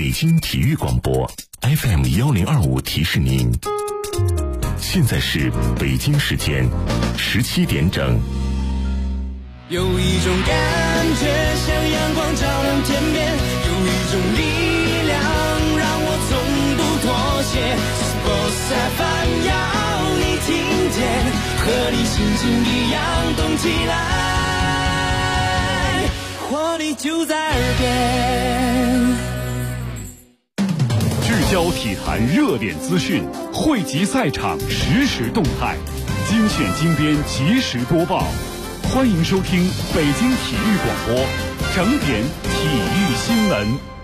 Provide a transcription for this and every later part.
北京体育广播 FM1025提示您，现在是北京时间17点整。 有一种感觉像阳光照亮天边，有一种力量让我从不妥协。Sports FM 要你听见，和你心情一样动起来，活力就在耳边。 聚焦体坛热点资讯，汇集赛场实时动态，精选精编及时播报。欢迎收听北京体育广播整点体育新闻。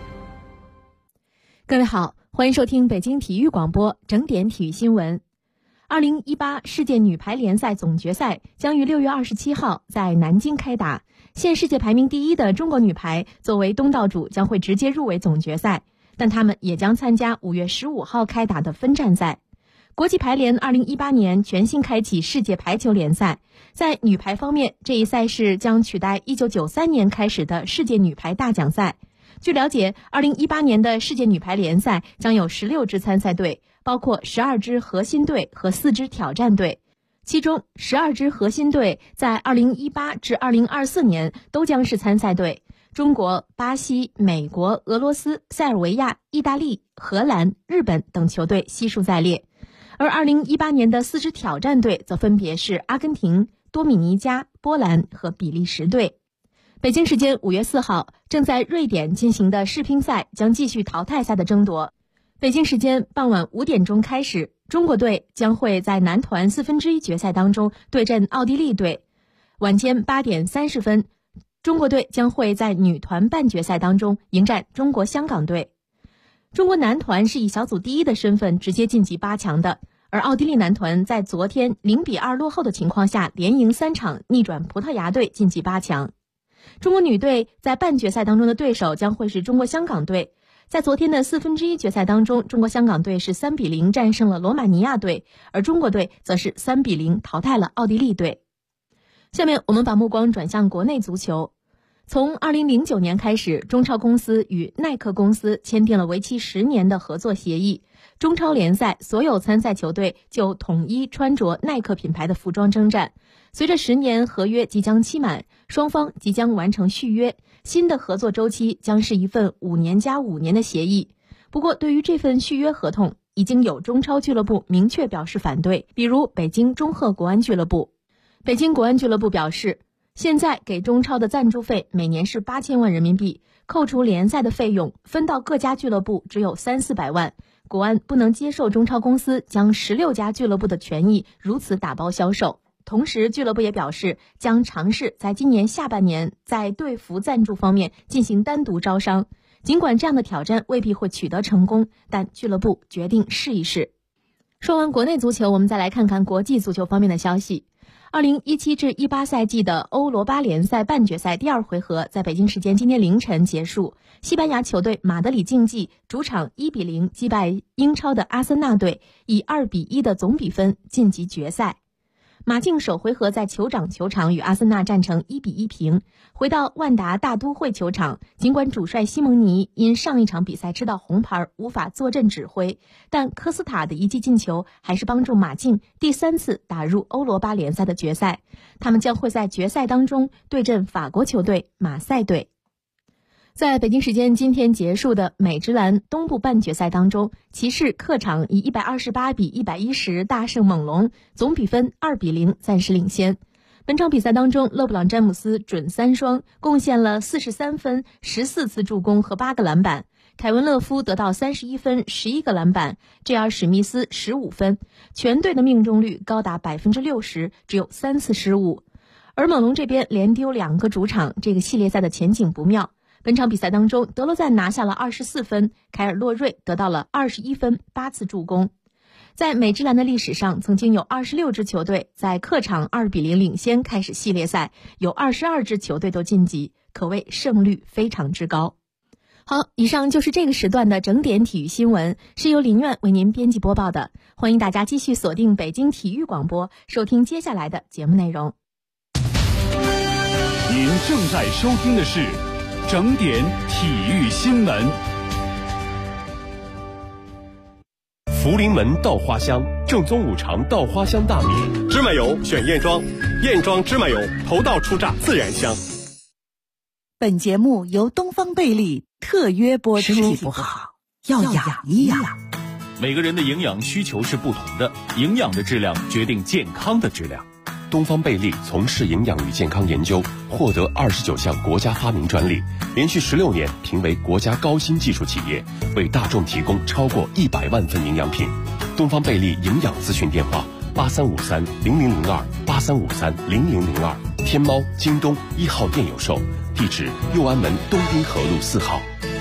各位好，欢迎收听北京体育广播整点体育新闻。2018世界女排联赛总决赛将于6月27号在南京开打，现世界排名第一的中国女排作为东道主将会直接入围总决赛，但他们也将参加5月15号开打的分站赛。国际排联2018年全新开启世界排球联赛，在女排方面，这一赛事将取代1993年开始的世界女排大奖赛。据了解，2018年的世界女排联赛将有16支参赛队，包括12支核心队和4支挑战队，其中12支核心队在2018至2024年都将是参赛队。中国、巴西、美国、俄罗斯、塞尔维亚、意大利、荷兰、日本等球队悉数在列。而2018年的4支挑战队则分别是阿根廷、多米尼加、波兰和比利时队。北京时间5月4号，正在瑞典进行的世乒赛将继续淘汰赛的争夺。北京时间傍晚5点钟开始，中国队将会在男团1/4决赛当中对阵奥地利队。晚间8点30分，中国队将会在女团半决赛当中迎战中国香港队。中国男团是以小组第一的身份直接晋级8强的，而奥地利男团在昨天0-2落后的情况下连赢3场，逆转葡萄牙队晋级8强。中国女队在半决赛当中的对手将会是中国香港队。在昨天的1/4决赛当中，中国香港队是3-0战胜了罗马尼亚队，而中国队则是3-0淘汰了奥地利队。下面我们把目光转向国内足球。从2009年开始，中超公司与耐克公司签订了为期10年的合作协议，中超联赛所有参赛球队就统一穿着耐克品牌的服装征战。随着10年合约即将期满，双方即将完成续约，新的合作周期将是一份5年加5年的协议。不过，对于这份续约合同，已经有中超俱乐部明确表示反对，比如北京中赫国安俱乐部。北京国安俱乐部表示，现在给中超的赞助费每年是8000万人民币，扣除联赛的费用，分到各家俱乐部只有300-400万。国安不能接受中超公司将16家俱乐部的权益如此打包销售。同时，俱乐部也表示将尝试在今年下半年在队服赞助方面进行单独招商。尽管这样的挑战未必会取得成功，但俱乐部决定试一试。说完国内足球，我们再来看看国际足球方面的消息。2017至18赛季的欧罗巴联赛半决赛第2回合在北京时间今天凌晨结束，西班牙球队马德里竞技主场1-0击败英超的阿森纳队，以2-1的总比分晋级决赛。马竞首回合在酋长球场与阿森纳战成1-1平。回到万达大都会球场，尽管主帅西蒙尼因上一场比赛吃到红牌无法坐镇指挥，但科斯塔的一记进球还是帮助马竞第3次打入欧罗巴联赛的决赛。他们将会在决赛当中对阵法国球队马赛队。在北京时间今天结束的美职篮东部半决赛当中，骑士客场以128-110大胜猛龙，总比分2-0暂时领先。本场比赛当中，勒布朗詹姆斯准3双，贡献了43分、14次助攻和8个篮板；凯文勒夫得到31分、11个篮板；J.R. 史密斯15分。全队的命中率高达60%，只有3次失误。而猛龙这边连丢2个主场，这个系列赛的前景不妙。本场比赛当中，德罗赞拿下了24分，凯尔洛瑞得到了21分、8次助攻。在美职篮的历史上，曾经有26支球队在客场2-0领先开始系列赛，有22支球队都晋级，可谓胜率非常之高。好，以上就是这个时段的整点体育新闻，是由林苑为您编辑播报的。欢迎大家继续锁定北京体育广播，收听接下来的节目内容。 您正在收听的是整点体育新闻。 福临门稻花香，正宗五常稻花香大米。芝麻油选燕庄，燕庄芝麻油，头道出榨，自然香。 本节目由东方贝利特约播出。身体不好要养一养。 每个人的营养需求是不同的，营养的质量决定健康的质量。 东方贝利从事营养与健康研究，获得29项国家发明专利，连续16年评为国家高新技术企业，为大众提供超过100万份营养品。东方贝利营养咨询电话8353-0002，8353-0002，天猫、京东1号店有售，地址右安门东滨河路4号。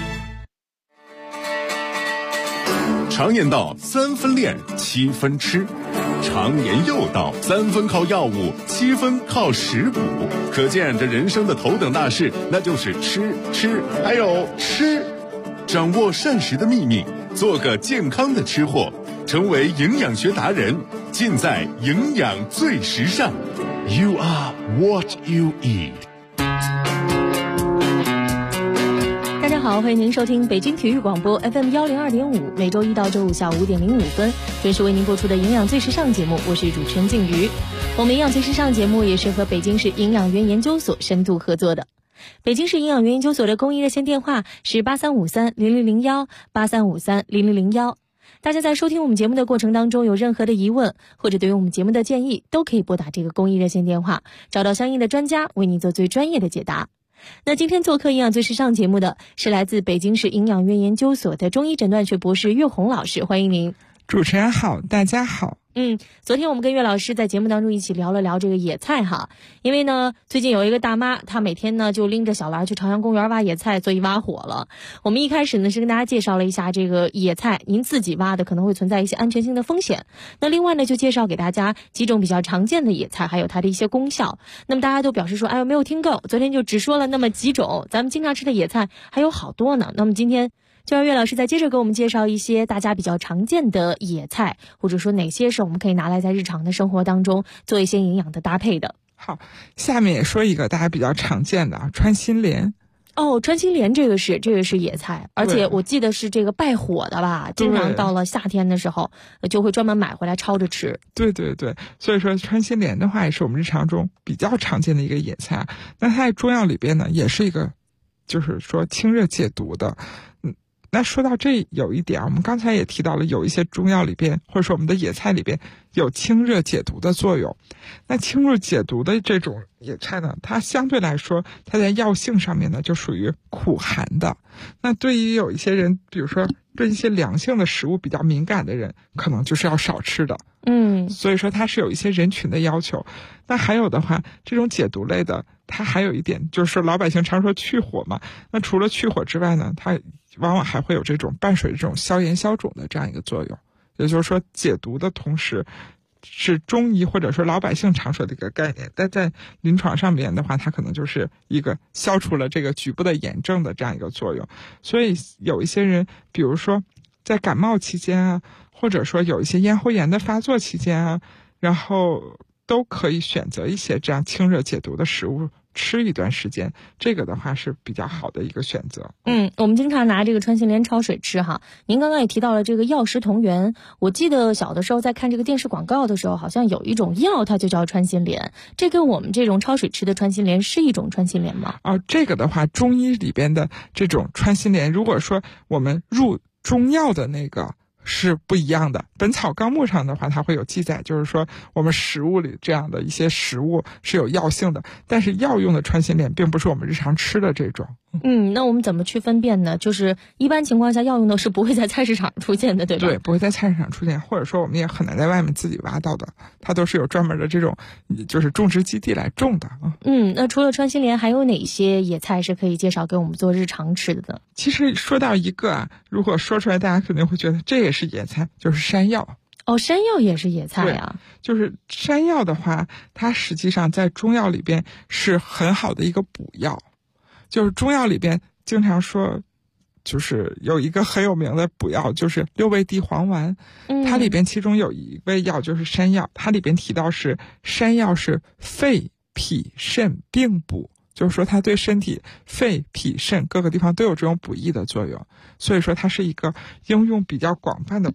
常言道3分练7分吃，常言又道3分靠药物7分靠食补，可见这人生的头等大事那就是吃还有吃。掌握膳食的秘密，做个健康的吃货，成为营养学达人，尽在营养最时尚。 You are what you eat。 大家好，欢迎您收听北京体育广播 FM 102.5，每周一到周五下午5点05分准时为您播出的营养最时尚节目，我是主持人静瑜。我们营养最时尚节目也是和北京市营养园研究所深度合作的。北京市营养园研究所的公益热线电话是8353-0001 8353-0001。大家在收听我们节目的过程当中有任何的疑问或者对于我们节目的建议，都可以拨打这个公益热线电话，找到相应的专家为您做最专业的解答。那今天做客营养最时尚节目的是来自北京市营养院研究所的中医诊断学博士岳红老师，欢迎您。 主持人好，大家好。 昨天我们跟岳老师在节目当中一起聊了聊这个野菜哈，因为呢最近有一个大妈，她每天呢就拎着小篮去朝阳公园挖野菜，所以挖火了。我们一开始呢是跟大家介绍了一下这个野菜，您自己挖的可能会存在一些安全性的风险。那另外呢就介绍给大家几种比较常见的野菜，还有它的一些功效。那么大家都表示说，哎呦没有听够，昨天就只说了那么几种，咱们经常吃的野菜还有好多呢。那么今天就让岳老师再接着给我们介绍一些大家比较常见的野菜，或者说哪些是我们可以拿来在日常的生活当中做一些营养的搭配的。 好，下面也说一个大家比较常见的穿心莲。 哦，穿心莲这个是野菜，而且我记得是这个败火的吧，经常到了夏天的时候就会专门买回来焯着吃。对， 所以说穿心莲的话也是我们日常中比较常见的一个野菜。那它在中药里边呢也是一个就是说清热解毒的。那说到这有一点，我们刚才也提到了，有一些中药里边或者说我们的野菜里边有清热解毒的作用。那清热解毒的这种野菜呢，它相对来说它在药性上面呢就属于苦寒的。那对于有一些人，比如说对一些凉性的食物比较敏感的人，可能就是要少吃的。所以说它是有一些人群的要求。那还有的话，这种解毒类的它还有一点就是说老百姓常说去火嘛，那除了去火之外呢，它往往还会有这种伴随这种消炎消肿的这样一个作用。也就是说解毒的同时是中医或者说老百姓常说的一个概念，但在临床上面的话，它可能就是一个消除了这个局部的炎症的这样一个作用。所以有一些人比如说在感冒期间啊，或者说有一些咽喉炎的发作期间啊，然后都可以选择一些这样清热解毒的食物吃一段时间，这个的话是比较好的一个选择。 我们经常拿这个穿心莲焯水吃哈。您刚刚也提到了这个药食同源，我记得小的时候在看这个电视广告的时候，好像有一种药它就叫穿心莲，这跟我们这种焯水吃的穿心莲是一种穿心莲吗？ 这个的话中医里边的这种穿心莲，如果说我们入中药的那个是不一样的。本草纲目上的话它会有记载，就是说我们食物里这样的一些食物是有药性的，但是药用的穿心莲并不是我们日常吃的这种。 那我们怎么去分辨呢？就是一般情况下药用的是不会在菜市场出现的，对吧？ 对，不会在菜市场出现，或者说我们也很难在外面自己挖到的，它都是有专门的这种就是种植基地来种的。 那除了穿心莲还有哪些野菜是可以介绍给我们做日常吃的呢？ 其实说到一个如果说出来大家肯定会觉得这也是野菜，就是山药。 山药也是野菜啊。 就是山药的话，它实际上在中药里边是很好的一个补药。就是中药里边经常说，就是有一个很有名的补药，就是六味地黄丸。它里边其中有一味药就是山药，它里边提到是山药是肺脾肾并补，就是说它对身体肺脾肾各个地方都有这种补益的作用，所以说它是一个应用比较广泛的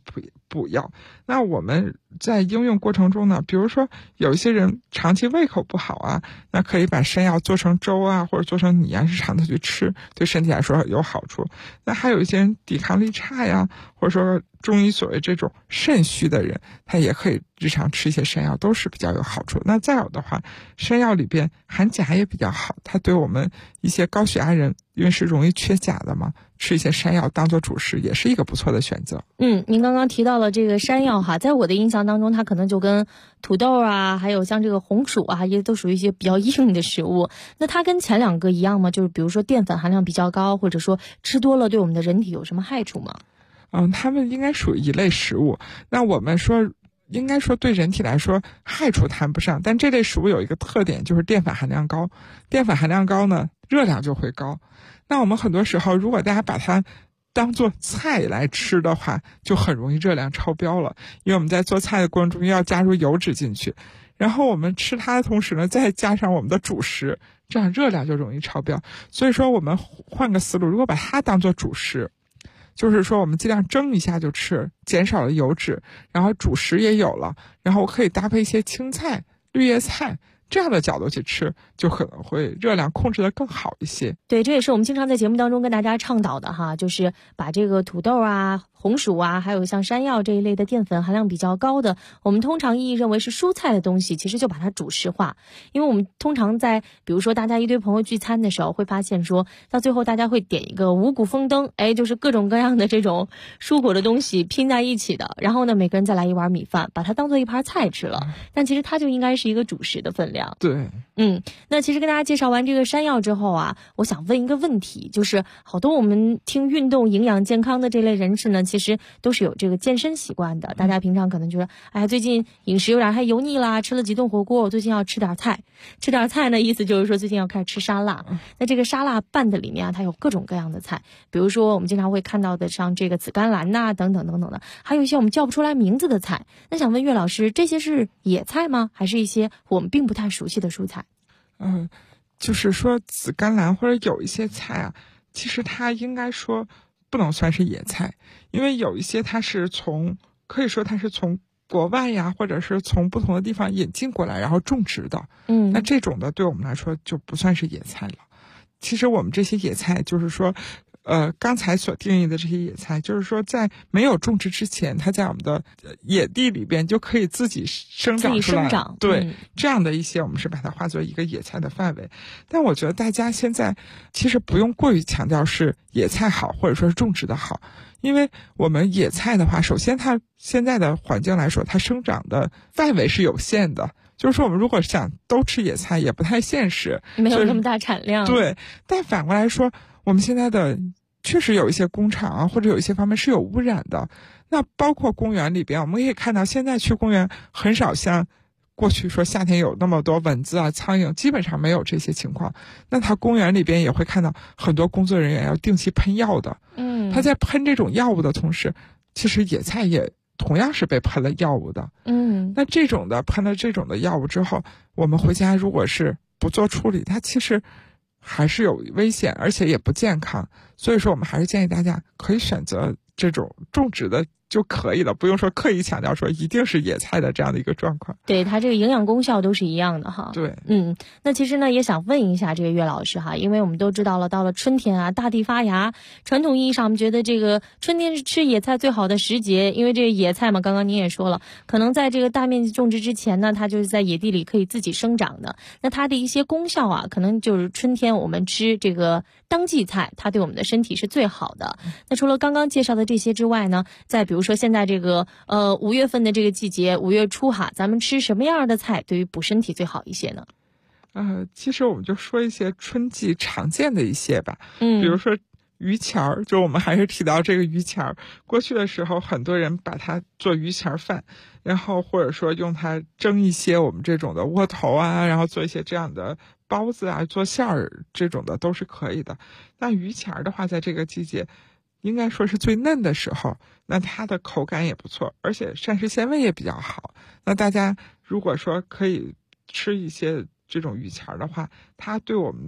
补药。那我们在应用过程中呢，比如说有一些人长期胃口不好啊，那可以把山药做成粥啊，或者做成泥啊，日常的去吃，对身体来说有好处。那还有一些人抵抗力差呀，或者说中医所谓这种肾虚的人，他也可以日常吃一些山药，都是比较有好处。那再有的话，山药里边含钾也比较好，它对我们一些高血压人，因为是容易缺钾的嘛，吃一些山药当做主食也是一个不错的选择。 您刚刚提到了这个山药哈，在我的印象当中，它可能就跟土豆啊，还有像这个红薯啊，也都属于一些比较硬的食物。那它跟前两个一样吗？就是比如说淀粉含量比较高，或者说吃多了对我们的人体有什么害处吗？ 它们应该属于一类食物。那我们说应该说对人体来说害处谈不上，但这类食物有一个特点，就是淀粉含量高。淀粉含量高呢，热量就会高。那我们很多时候如果大家把它当做菜来吃的话，就很容易热量超标了，因为我们在做菜的过程中要加入油脂进去，然后我们吃它的同时呢，再加上我们的主食，这样热量就容易超标。所以说我们换个思路，如果把它当做主食，就是说我们尽量蒸一下就吃，减少了油脂，然后主食也有了，然后我可以搭配一些青菜、绿叶菜，这样的角度去吃，就可能会热量控制得更好一些。 对，这也是我们经常在节目当中跟大家倡导的哈，就是把这个土豆啊、红薯啊，还有像山药这一类的淀粉含量比较高的，我们通常意义认为是蔬菜的东西，其实就把它主食化。因为我们通常在比如说大家一堆朋友聚餐的时候，会发现说到最后大家会点一个五谷丰登，就是各种各样的这种蔬果的东西拼在一起的，然后呢每个人再来一碗米饭，把它当做一盘菜吃了，但其实它就应该是一个主食的分量。 对， 那其实跟大家介绍完这个山药之后啊，我想问一个问题，就是好多我们听运动、营养、健康的这类人士呢，其实都是有这个健身习惯的。大家平常可能觉得，最近饮食有点太油腻啦，吃了几顿火锅，我最近要吃点菜。吃点菜呢，意思就是说最近要开始吃沙拉。那这个沙拉拌的里面啊，它有各种各样的菜，比如说我们经常会看到的像这个紫甘蓝呐，等等等等的，还有一些我们叫不出来名字的菜。那想问岳老师，这些是野菜吗？还是一些我们并不太熟悉的蔬菜？ 就是说紫甘蓝或者有一些菜啊，其实它应该说不能算是野菜，因为有一些它是可以说它是从国外呀，或者是从不同的地方引进过来然后种植的。那这种的对我们来说就不算是野菜了。其实我们这些野菜就是说刚才所定义的这些野菜，就是说在没有种植之前，它在我们的野地里边就可以自己生长出来。对，这样的一些我们是把它划作一个野菜的范围。但我觉得大家现在其实不用过于强调是野菜好，或者说是种植的好，因为我们野菜的话，首先它现在的环境来说，它生长的范围是有限的。就是说我们如果想都吃野菜也不太现实， 没有那么大产量。 对，但反过来说，我们现在的确实有一些工厂啊，或者有一些方面是有污染的。那包括公园里边，我们可以看到现在去公园很少像过去说夏天有那么多蚊子啊、苍蝇，基本上没有这些情况。那它公园里边也会看到很多工作人员要定期喷药的。他在喷这种药物的同时，其实野菜也同样是被喷了药物的。那这种的喷了这种的药物之后，我们回家如果是不做处理，它其实还是有危险，而且也不健康。所以说我们还是建议大家可以选择这种种植的就可以了，不用说刻意强调说一定是野菜的这样的一个状况。 对，它这个营养功效都是一样的哈。 对， 那其实呢也想问一下这个岳老师哈，因为我们都知道了，到了春天啊，大地发芽，传统意义上我们觉得这个春天是吃野菜最好的时节，因为这个野菜嘛，刚刚您也说了，可能在这个大面积种植之前呢，它就是在野地里可以自己生长的。那它的一些功效啊，可能就是春天我们吃这个当季菜，它对我们的身体是最好的。那除了刚刚介绍的这些之外呢，再比如说现在这个5月份的这个季节，5月初哈，咱们吃什么样的菜对于补身体最好一些呢？ 其实我们就说一些春季常见的一些吧。比如说鱼钱儿，就我们还是提到这个鱼钱儿。过去的时候很多人把它做鱼钱饭，然后或者说用它蒸一些我们这种的窝头啊，然后做一些这样的包子啊，做馅儿这种的都是可以的。但鱼钱儿的话，在这个季节应该说是最嫩的时候，那它的口感也不错，而且膳食纤维也比较好。那大家如果说可以吃一些这种鱼钱的话，它对我们的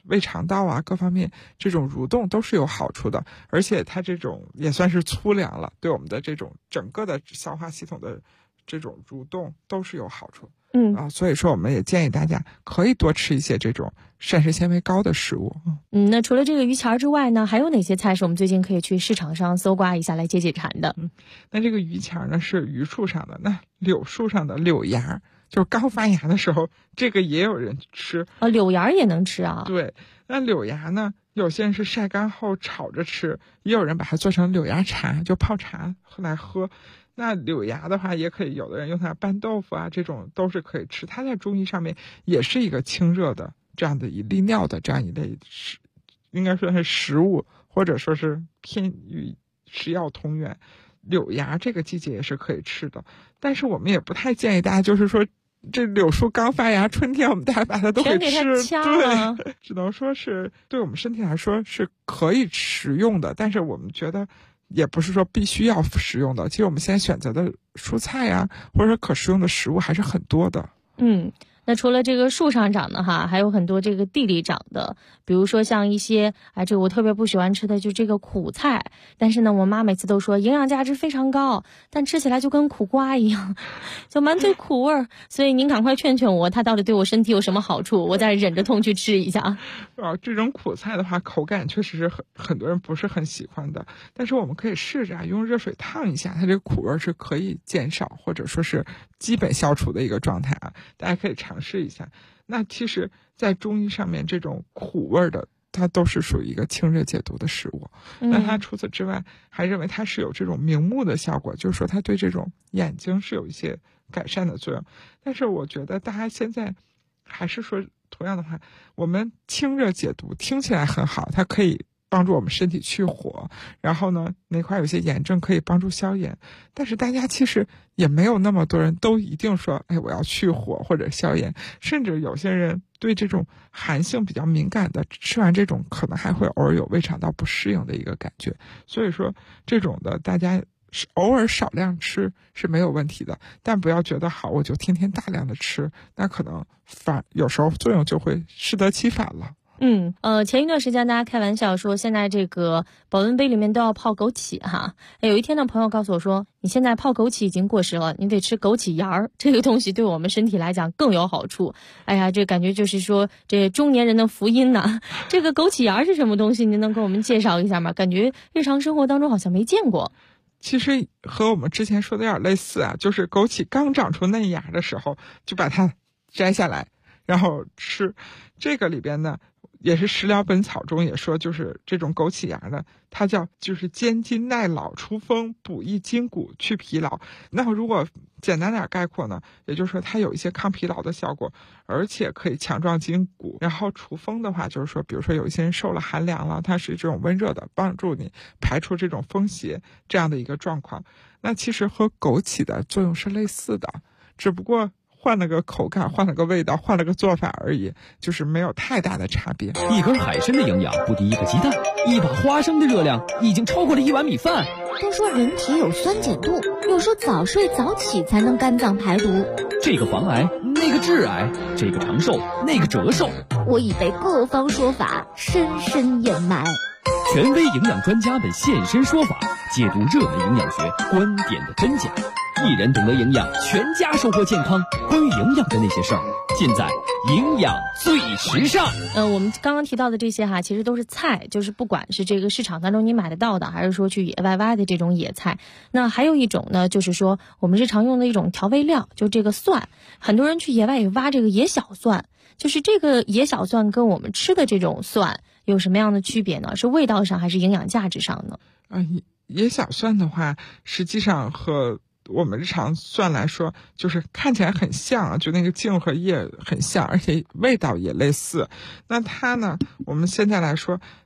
胃肠道啊各方面这种蠕动都是有好处的，而且它这种也算是粗粮了，对我们的这种整个的消化系统的这种蠕动都是有好处。所以说我们也建议大家可以多吃一些这种膳食纤维高的食物。 那除了这个鱼钱之外呢，还有哪些菜是我们最近可以去市场上搜刮一下来解解馋的？ 那这个鱼钱呢是榆树上的，那柳树上的柳芽，就是刚发芽的时候，这个也有人吃。 柳芽也能吃啊？ 对，那柳芽呢，有些人是晒干后炒着吃，也有人把它做成柳芽茶，就泡茶来喝。那柳芽的话，也可以有的人用它拌豆腐啊，这种都是可以吃。它在中医上面也是一个清热的这样的利尿的这样一类应该说是食物，或者说是偏与食药同源。柳芽这个季节也是可以吃的，但是我们也不太建议大家就是说这柳树刚发芽，春天我们大家把它都给吃，对，只能说是对我们身体来说是可以食用的，但是我们觉得也不是说必须要食用的。其实我们现在选择的蔬菜啊，或者说可食用的食物还是很多的。 那除了这个树上长的哈，还有很多这个地里长的，比如说像一些这个我特别不喜欢吃的就这个苦菜，但是呢我妈每次都说营养价值非常高，但吃起来就跟苦瓜一样，就满嘴苦味儿。所以您赶快劝劝我，它到底对我身体有什么好处，我再忍着痛去吃一下。 这种苦菜的话口感确实是很多人不是很喜欢的，但是我们可以试着用热水烫一下，它这个苦味是可以减少或者说是基本消除的一个状态啊，大家可以尝试一下。那其实在中医上面这种苦味的它都是属于一个清热解毒的食物。那它除此之外还认为它是有这种明目的效果，就是说它对这种眼睛是有一些改善的作用。但是我觉得大家现在还是说同样的话，我们清热解毒听起来很好，它可以帮助我们身体去火，然后呢那块有些炎症可以帮助消炎，但是大家其实也没有那么多人都一定说我要去火或者消炎，甚至有些人对这种寒性比较敏感的，吃完这种可能还会偶尔有胃肠道不适应的一个感觉。所以说这种的大家偶尔少量吃是没有问题的，但不要觉得好我就天天大量的吃，那可能有时候作用就会适得其反了。 前一段时间大家开玩笑说现在这个保温杯里面都要泡枸杞哈。有一天呢朋友告诉我说，你现在泡枸杞已经过时了，你得吃枸杞芽儿，这个东西对我们身体来讲更有好处。这感觉就是说这中年人的福音呐。这个枸杞芽是什么东西，您能给我们介绍一下吗？感觉日常生活当中好像没见过。 其实和我们之前说的有点类似啊，就是枸杞刚长出嫩芽的时候就把它摘下来然后吃。这个里边呢也是食疗本草中也说，就是这种枸杞芽呢，它就是坚筋耐老除风补益筋骨去疲劳。那如果简单点概括呢，也就是说它有一些抗疲劳的效果，而且可以强壮筋骨。然后除风的话，就是说比如说有一些人受了寒凉了，它是这种温热的，帮助你排除这种风邪这样的一个状况。那其实和枸杞的作用是类似的，只不过换了个口感，换了个味道，换了个做法而已，就是没有太大的差别。 一根海参的营养不敌一个鸡蛋，一把花生的热量已经超过了一碗米饭。 都说人体有酸碱度，有说早睡早起才能肝脏排毒。 这个防癌，那个致癌，这个长寿，那个折寿。 我已被各方说法深深掩埋。 权威营养专家们现身说法，解读热门营养学观点的真假。一人懂得营养，全家收获健康。关于营养的那些事儿，尽在营养最时尚。 我们刚刚提到的这些其实都是菜，就是不管是这个市场当中你买得到的，还是说去野外挖的这种野菜。那还有一种呢，就是说我们日常用的一种调味料，就这个蒜。很多人去野外也挖这个野小蒜，就是这个野小蒜跟我们吃的这种蒜有什么样的区别呢？是味道上还是营养价值上呢？ 野小蒜的话，实际上和我们日常蒜来说，就是看起来很像，就那个茎和叶很像，而且味道也类似。那它呢，我们现在来说，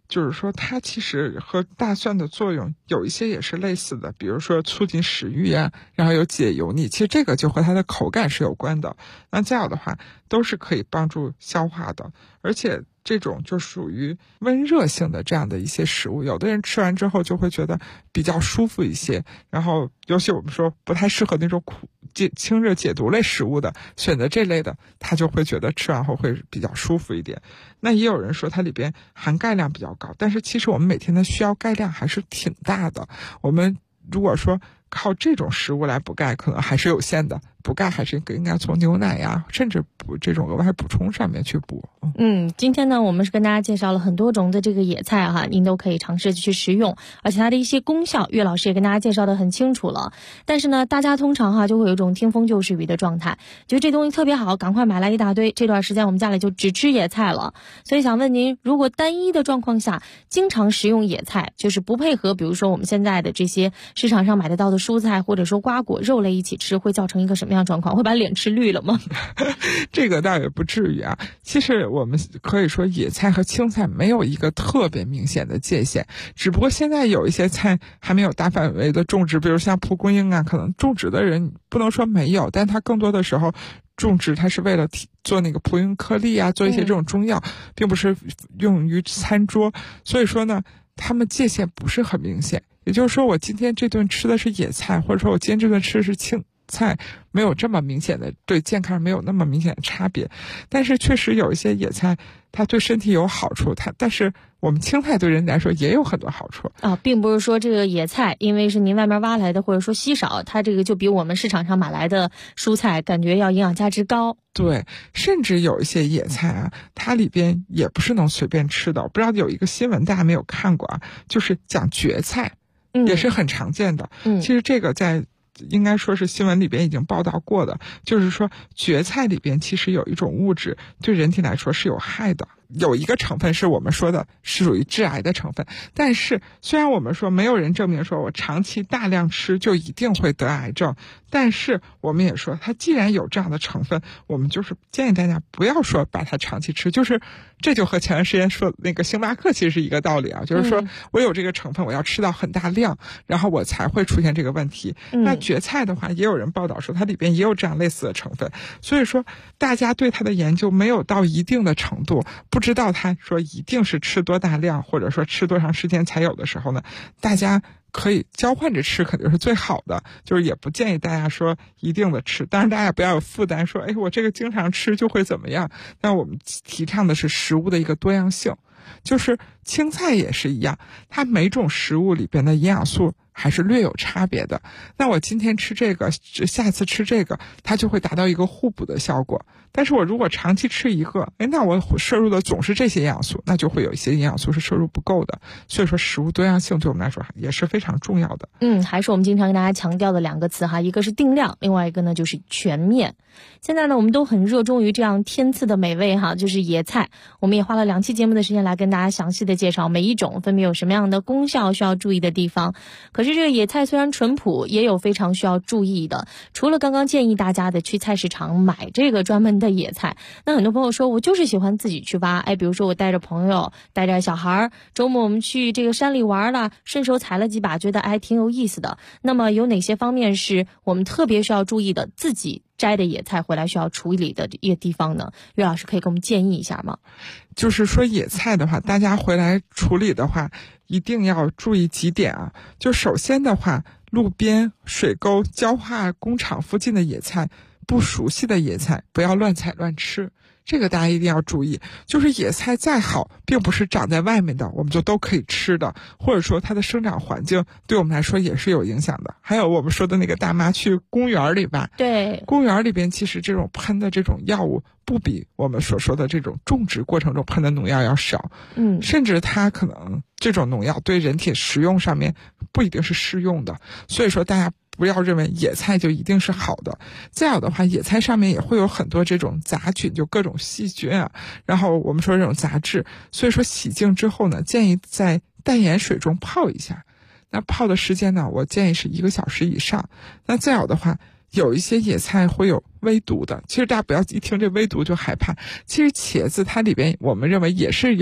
就是说它其实和大蒜的作用有一些也是类似的，比如说促进食欲啊，然后有解油腻，其实这个就和它的口感是有关的。那这样的话都是可以帮助消化的，而且这种就属于温热性的这样的一些食物，有的人吃完之后就会觉得比较舒服一些，然后尤其我们说不太适合那种清热解毒类食物的，选择这类的他就会觉得吃完后会比较舒服一点。那也有人说它里边含钙量比较高，但是其实我们每天的需要钙量还是挺大的，我们如果说靠这种食物来补钙可能还是有限的，补钙还是应该从牛奶呀，甚至补这种额外补充上面去补。 今天呢我们是跟大家介绍了很多种的这个野菜哈，您都可以尝试去食用，而且它的一些功效岳老师也跟大家介绍的很清楚了。但是呢大家通常哈就会有一种听风就是雨的状态，觉得这东西特别好，赶快买来一大堆，这段时间我们家里就只吃野菜了。所以想问您，如果单一的状况下经常食用野菜，就是不配合比如说我们现在的这些市场上买得到的蔬菜或者说瓜果肉类一起吃，会造成一个什么样的状况？会把脸吃绿了吗？ 这个倒也不至于啊。其实我们可以说野菜和青菜没有一个特别明显的界限，只不过现在有一些菜还没有大范围的种植，比如像蒲公英啊，可能种植的人不能说没有，但它更多的时候种植它是为了做那个蒲公英颗粒啊，做一些这种中药，并不是用于餐桌，所以说呢它们界限不是很明显。也就是说我今天这顿吃的是野菜，或者说我今天这顿吃的是青菜，没有这么明显的对健康没有那么明显的差别。但是确实有一些野菜它对身体有好处，但是我们青菜对人来说也有很多好处啊，并不是说这个野菜因为是您外面挖来的或者说稀少，它这个就比我们市场上买来的蔬菜感觉要营养价值高。 对，甚至有一些野菜啊，它里边也不是能随便吃的。我不知道有一个新闻大家没有看过啊，就是讲蕨菜，也是很常见的。其实这个在应该说是新闻里边已经报道过的，就是说蕨菜里边其实有一种物质对人体来说是有害的，有一个成分是我们说的是属于致癌的成分。但是虽然我们说没有人证明说我长期大量吃就一定会得癌症，但是我们也说它既然有这样的成分，我们就是建议大家不要说把它长期吃，就是这就和前段时间说那个星巴克其实是一个道理啊，就是说我有这个成分我要吃到很大量，然后我才会出现这个问题。那蕨菜的话也有人报道说它里边也有这样类似的成分，所以说大家对它的研究没有到一定的程度，不知道它说一定是吃多大量或者说吃多长时间才有的时候呢，大家可以交换着吃肯定是最好的，就是也不建议大家说一定的吃，当然大家不要有负担说我这个经常吃就会怎么样。但我们提倡的是食物的一个多样性，就是青菜也是一样，它每种食物里边的营养素还是略有差别的。那我今天吃这个，下次吃这个，它就会达到一个互补的效果。但是我如果长期吃一个，那我摄入的总是这些营养素，那就会有一些营养素是摄入不够的。所以说食物多样性对我们来说也是非常重要的。 还是我们经常跟大家强调的两个词哈，一个是定量，另外一个呢就是全面。现在呢我们都很热衷于这样天赐的美味哈，就是野菜。我们也花了2期节目的时间来跟大家详细的介绍每一种分别有什么样的功效需要注意的地方。可是这个野菜虽然淳朴，也有非常需要注意的。除了刚刚建议大家的去菜市场买这个专门的野菜，那很多朋友说我就是喜欢自己去挖，比如说我带着朋友带着小孩，周末我们去这个山里玩了，顺手采了几把，觉得挺有意思的。那么有哪些方面是我们特别需要注意的，自己摘的野菜回来需要处理的一个地方呢？岳老师可以给我们建议一下吗？ 就是说野菜的话，大家回来处理的话一定要注意几点啊。就首先的话，路边、水沟、焦化工厂附近的野菜，不熟悉的野菜不要乱采乱吃，这个大家一定要注意。就是野菜再好，并不是长在外面的我们就都可以吃的，或者说它的生长环境对我们来说也是有影响的。还有我们说的那个大妈去公园里吧， 对， 公园里边其实这种喷的这种药物不比我们所说的这种种植过程中喷的农药要少，甚至它可能这种农药对人体食用上面不一定是适用的。所以说大家不要认为野菜就一定是好的。再有的话，野菜上面也会有很多这种杂菌，就各种细菌啊，然后我们说这种杂质。所以说洗净之后呢，建议在淡盐水中泡一下。那泡的时间呢，我建议是1个小时以上。那再有的话，有一些野菜会有微毒的，其实大家不要一听这微毒就害怕。其实茄子它里边我们认为也是有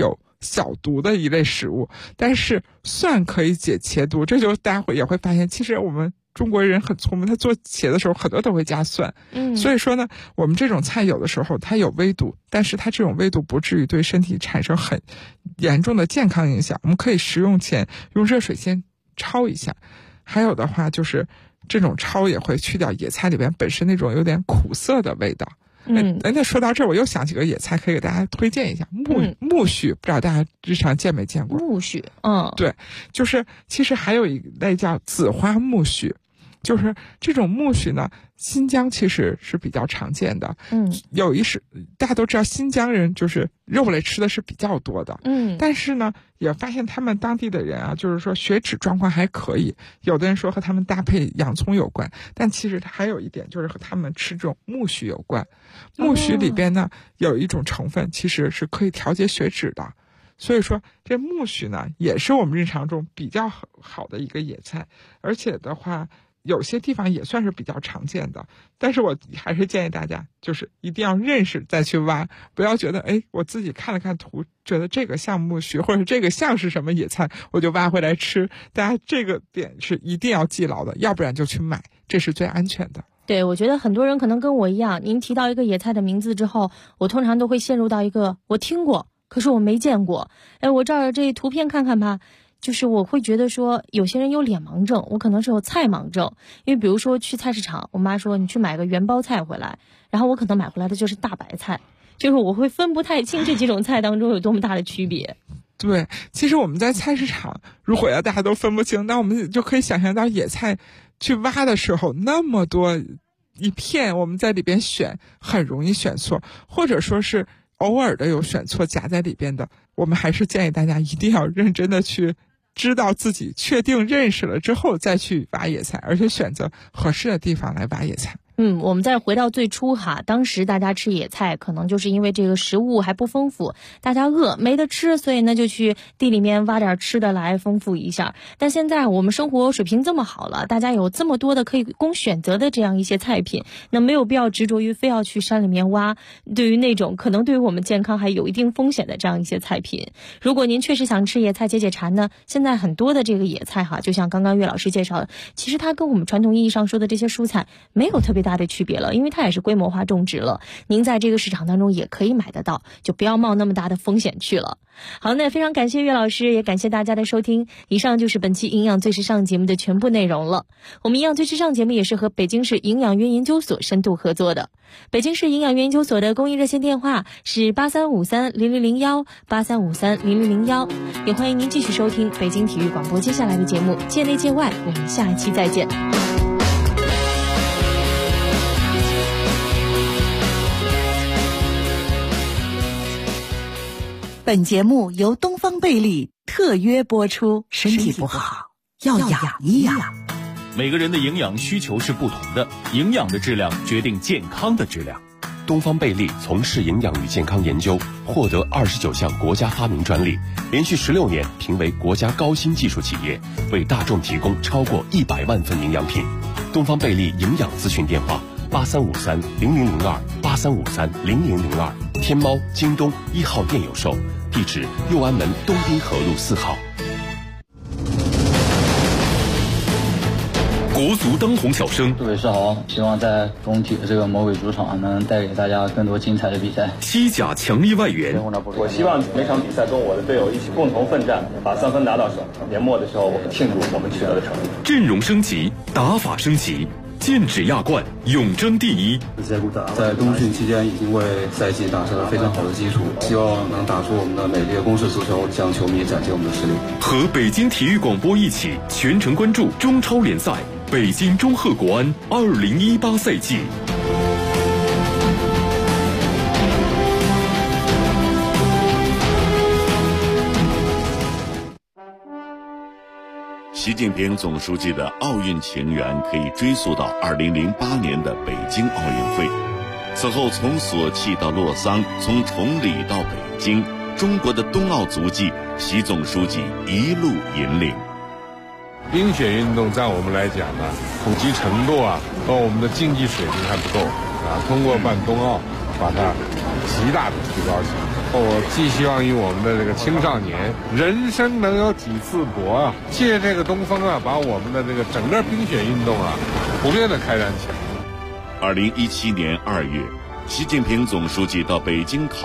小毒的一类食物，但是蒜可以解茄毒，这就大家也会发现，其实我们中国人很聪明，他做茄的时候很多都会加蒜。所以说呢，我们这种菜有的时候它有微毒，但是它这种微毒不至于对身体产生很严重的健康影响。我们可以食用前用热水先焯一下，还有的话就是这种焯也会去掉野菜里边本身那种有点苦涩的味道。那说到这儿，我又想起个野菜，可以给大家推荐一下苜蓿，不知道大家日常见没见过？ 苜蓿， 对，就是其实还有一类叫紫花苜蓿，就是这种苜蓿呢，新疆其实是比较常见的。大家都知道新疆人就是肉类吃的是比较多的。但是呢，也发现他们当地的人啊，就是说血脂状况还可以。有的人说和他们搭配洋葱有关，但其实它还有一点就是和他们吃这种苜蓿有关。苜蓿里边呢，有一种成分其实是可以调节血脂的。所以说这苜蓿呢，也是我们日常中比较好的一个野菜，而且的话有些地方也算是比较常见的。但是我还是建议大家就是一定要认识再去挖，不要觉得我自己看了看图，觉得这个像苜蓿或者这个像是什么野菜，我就挖回来吃。大家这个点是一定要记牢的，要不然就去买，这是最安全的。 对，我觉得很多人可能跟我一样，您提到一个野菜的名字之后，我通常都会陷入到一个我听过可是我没见过，我照着这图片看看吧，就是我会觉得说有些人有脸盲症，我可能是有菜盲症。因为比如说去菜市场，我妈说你去买个元包菜回来，然后我可能买回来的就是大白菜，就是我会分不太清这几种菜当中有多么大的区别。 对，其实我们在菜市场如果要大家都分不清，那我们就可以想象到野菜去挖的时候那么多一片，我们在里边选很容易选错，或者说是偶尔的有选错夹在里边的。我们还是建议大家一定要认真的去知道自己确定认识了之后再去挖野菜，而且选择合适的地方来挖野菜。 我们再回到最初哈，当时大家吃野菜可能就是因为这个食物还不丰富，大家饿没得吃，所以呢就去地里面挖点吃的来丰富一下。但现在我们生活水平这么好了，大家有这么多的可以供选择的这样一些菜品，那没有必要执着于非要去山里面挖，对于那种可能对于我们健康还有一定风险的这样一些菜品。如果您确实想吃野菜解解馋呢，现在很多的这个野菜哈，就像刚刚岳老师介绍的，其实它跟我们传统意义上说的这些蔬菜没有特别大的区别了，因为它也是规模化种植了，您在这个市场当中也可以买得到，就不要冒那么大的风险去了。好，那非常感谢岳老师，也感谢大家的收听。以上就是本期营养最时尚节目的全部内容了。我们营养最时尚节目也是和北京市营养院研究所深度合作的。北京市营养院研究所的公益热线电话是83530001 83530001，也欢迎您继续收听北京体育广播接下来的节目，界内界外，我们下一期再见。 本节目由东方贝利特约播出。身体不好要养一养。 每个人的营养需求是不同的，营养的质量决定健康的质量。 东方贝利从事营养与健康研究，获得29项国家发明专利，连续16年评为国家高新技术企业，为大众提供超过100万份营养品。东方贝利营养咨询电话83530002 83530002，天猫、京东1号店有售，地址右安门东滨河路4号。 国足当红小生， 各位是好，希望在中体的这个魔鬼主场能带给大家更多精彩的比赛。 西甲强力外援， 我希望每场比赛跟我的队友一起共同奋战，把3分拿到手。年末的时候，我们庆祝我们取得的成绩。 阵容升级，打法升级，剑指亚冠，永争第一。 在冬训期间已经为赛季打下了非常好的基础，希望能打出我们的美丽的攻势足球，向球迷展现我们的实力。 和北京体育广播一起全程关注中超联赛北京中赫国安2018赛季。 习近平总书记的奥运情缘可以追溯到2008年的北京奥运会。此后从索契到洛桑，从崇礼到北京，中国的冬奥足迹，习总书记一路引领。 冰雪运动在我们来讲呢，普及程度和我们的竞技水平还不够通过办冬奥把它极大的提高起来。 我寄希望于我们的这个青少年，人生能有几次搏啊！借这个东风啊，把我们的这个整个冰雪运动啊，普遍的开展起来。 2017年2月，习近平总书记到北京考